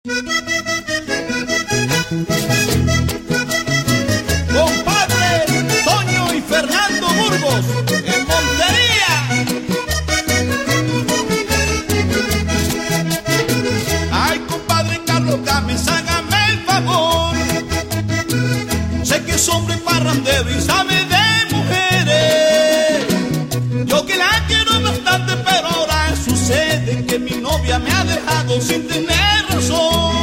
Compadre Toño y Fernando Burgos en Montería. Ay, compadre Carlos Gámez, hágame el favor. Sé que es hombre parrandero y sabe de mujeres. Yo que la quiero bastante, pero ahora sucede que mi novia me ha dejado sin tener razón.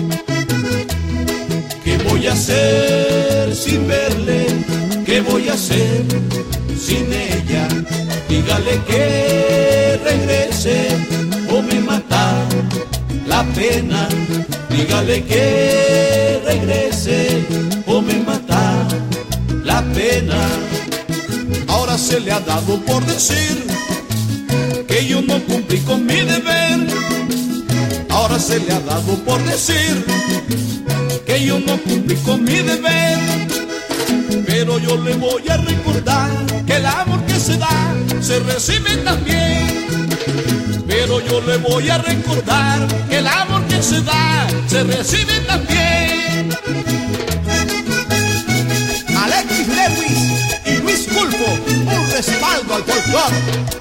¿Qué voy a hacer sin verle? ¿Qué voy a hacer sin ella? Dígale que regrese o me mata la pena. Dígale que regrese o me mata la pena. Ahora se le ha dado por decir que yo no cumplí con mi deber. Ahora se le ha dado por decir que yo no cumplí con mi deber. Pero yo le voy a recordar que el amor que se da se recibe también. Pero yo le voy a recordar que el amor que se da se recibe también. Alexis Lewis y Luis Pulpo, un respaldo al folclore.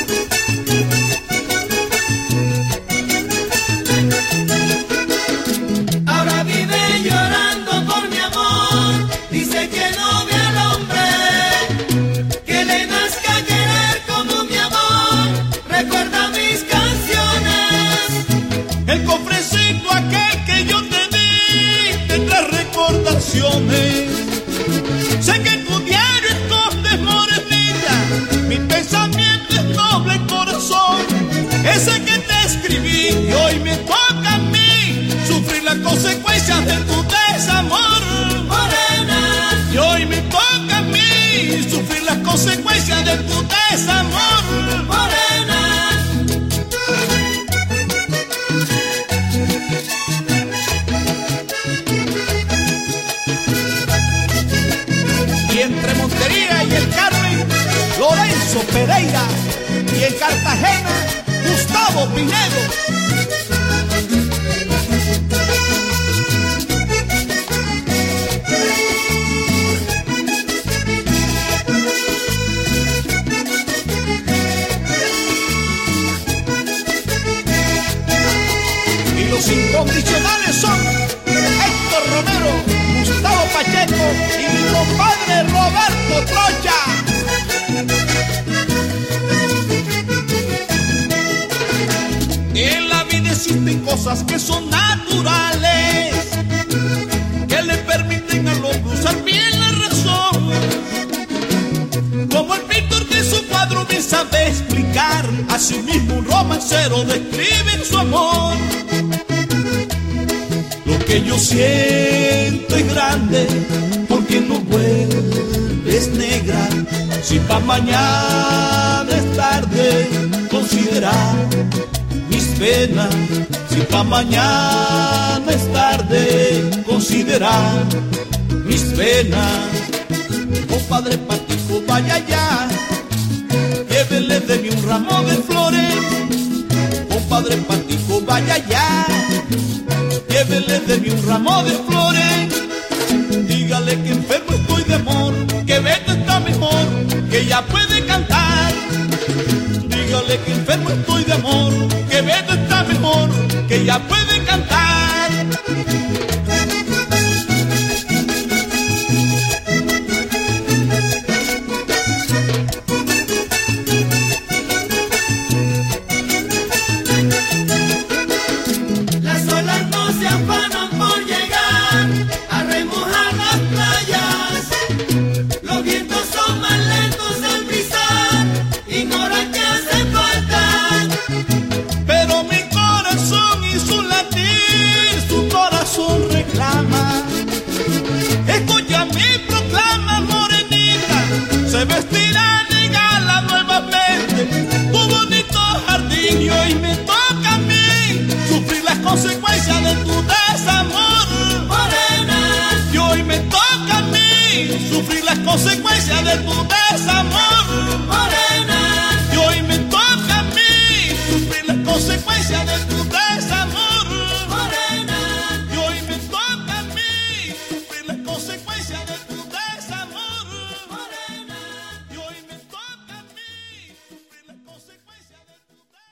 El cofrecito aquel que yo te di tendrá recordaciones. Sé que tu diario estos temores, niña, mi pensamiento es noble corazón. Ese que te escribí y hoy me toca a mí sufrir las consecuencias de tu desamor, morena. Y hoy me toca a mí sufrir las consecuencias de tu desamor, morena. Y entre Montería y el Carmen, Lorenzo Pereira. Y en Cartagena, Gustavo Pinedo. Y los incondicionales son Héctor Romero, Gustavo Pacheco y mi compadre Roberto Trocha. En la vida existen cosas que son naturales, que le permiten al hombre usar bien la razón. Como el pintor de su cuadro me sabe explicar, así mismo un romancero describe su amor. Lo que yo siento es grande, porque no vuelves negra. Si pa' mañana es tarde, considerar mis penas. Si pa' mañana es tarde, considerar mis penas. Compadre Patico, vaya ya, llévele de mí un ramo de flores. Compadre Patico, vaya ya, llévele de mí un ramo de flores. Dígale que enfermo estoy de amor, que Beto está mejor, que ya puede cantar. Dígale que enfermo estoy de amor, que Beto está mejor, que ya puede